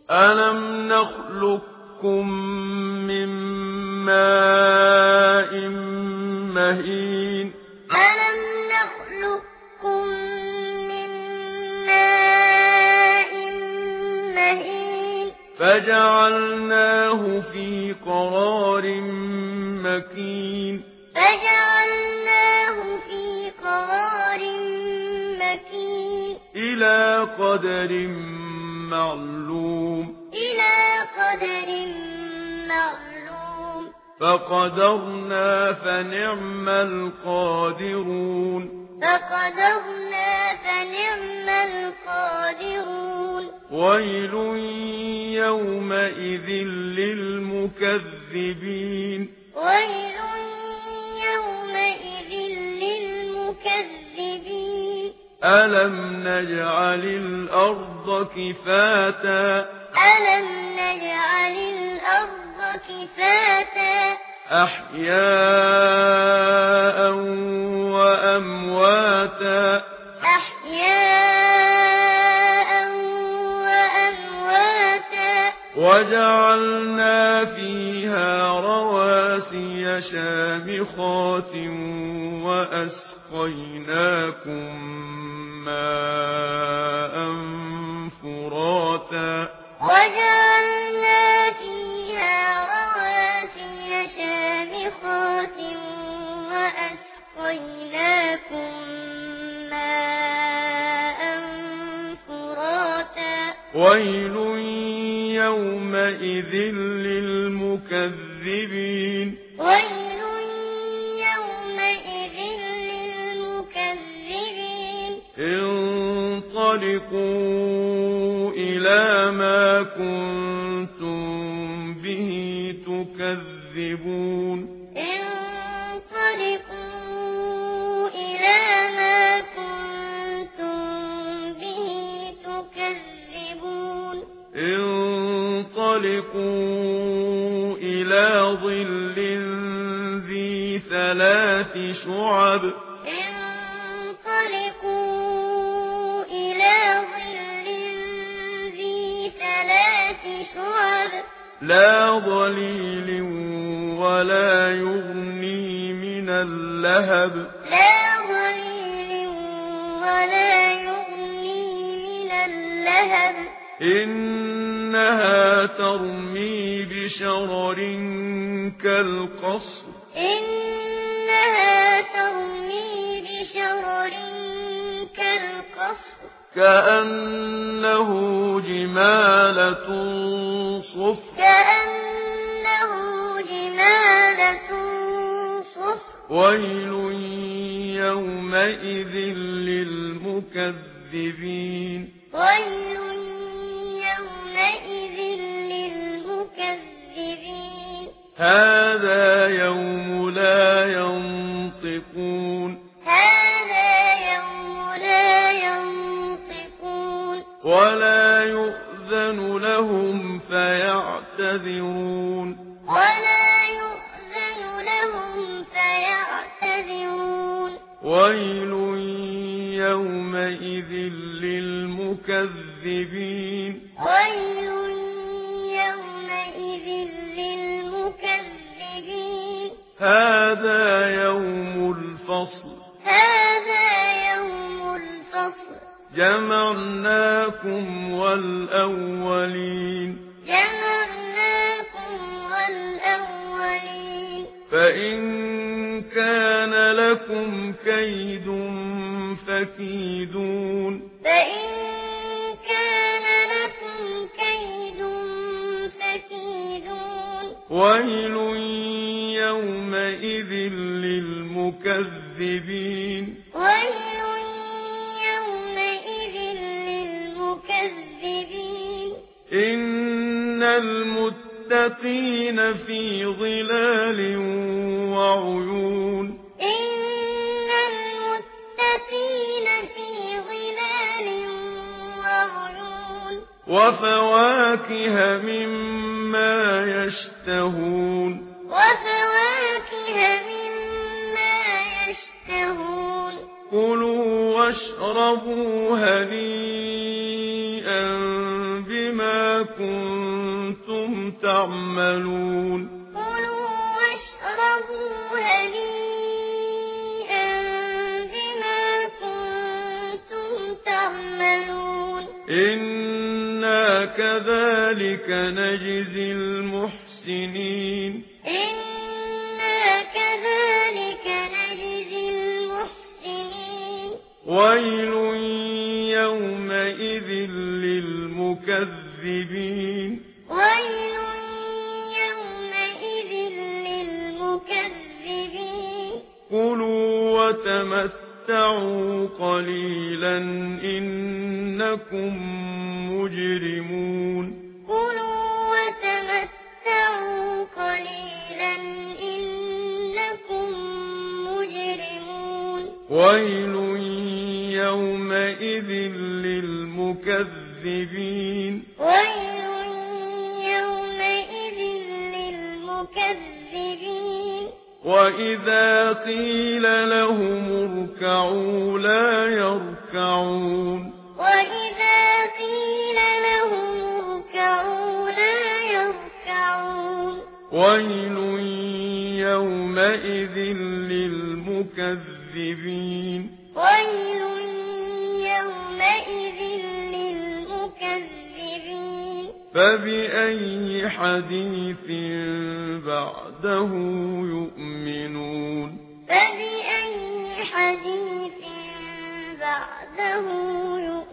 أَلَمْ نَخْلُقكُّم مِّن مَّاءٍ مَّهِينٍ أَلَمْ نَخْلُقكُّم مِّن مَّاءٍ مَّهِينٍ فَجَعَلْنَاهُ فِي قَرَارٍ مَّكِينٍ فَجَعَلْنَاهُ فِي قَرَارٍ مَّكِينٍ إِلَىٰ قَدَرٍ مَّعْلُومٍ فَقَدَرْنَا فَنِعْمَ الْقَادِرُونَ وَيْلٌ يَوْمَئِذٍ لِّلْمُكَذِّبِينَ أَلَمْ نَجْعَلِ الْأَرْضَ كِفَاتًا أَحْيَاءً وَأَمْوَاتًا وَجَعَلْنَا فِيهَا رَوَاسِيَ شَامِخَاتٍ وَأَسْقَيْنَاكُم مَّاءً فُرَاتًا وَيْلٌ يَوْمَئِذٍ لِّلْمُكَذِّبِينَ انطَلِقُوا إِلَىٰ مَا كُنتُم بِهِ تُكَذِّبُونَ انطَلِقُوا إِلَىٰ ظِلٍّ ذِي ثَلَاثِ شُعَبٍ لَّا ظَلِيلٍ وَلَا يُغْنِي مِنَ اللَّهَبِ إِنَّهَا تَرْمِي بِشَرَرٍ كَالْقَصْرِ كَأَنَّهُ جِمَالَتٌ صُفْرٌ وَيْلٌ يَوْمَئِذٍ لِّلْمُكَذِّبِينَ هَٰذَا يَوْمُ لَا يَنطِقُونَ وَلَا يُؤْذَنُ لَهُمْ فَيَعْتَذِرُونَ وَيْلٌ يَوْمَئِذٍ لِّلْمُكَذِّبِينَ هَٰذَا يَوْمُ الْفَصْلِ جَمَعْنَاكُمْ وَالْأَوَّلِينَ فَإِن كَانَ لَكُمْ كَيْدٌ فَكِيدُونِ وَيْلٌ يَوْمَئِذٍ لِّلْمُكَذِّبِينَ إِنَّ الْمُتَّقِينَ فِي ظِلَالٍ وَعُيُونٍ وَفَوَاكِهَ مِمَّا يَشْتَهُونَ كُلُوا وَاشْرَبُوا هَنِيئًا بِمَا كنتم تعملون كلوا واشربوا هنيئا بما كنتم تعملون إنا كذلك نجزي المحسنين إنا كذلك نجزي المحسنين ويل يومئذ للمكذبين ويل يومئذ للمكذبين كلوا وتمتعوا قليلا إنكم مجرمون كلوا وتمتعوا قليلا إنكم مجرمون ويل يومئذ للمكذبين ويل يومئذ للمكذبين وإذا قيل لهم اركعوا لا يركعون وإذا قيل لهم اركعوا لا يركعون ويل يومئذ للمكذبين ويل يومئذ للمكذبين فبأي حديث بعده يؤمنون فبأي حديث بعده يؤمنون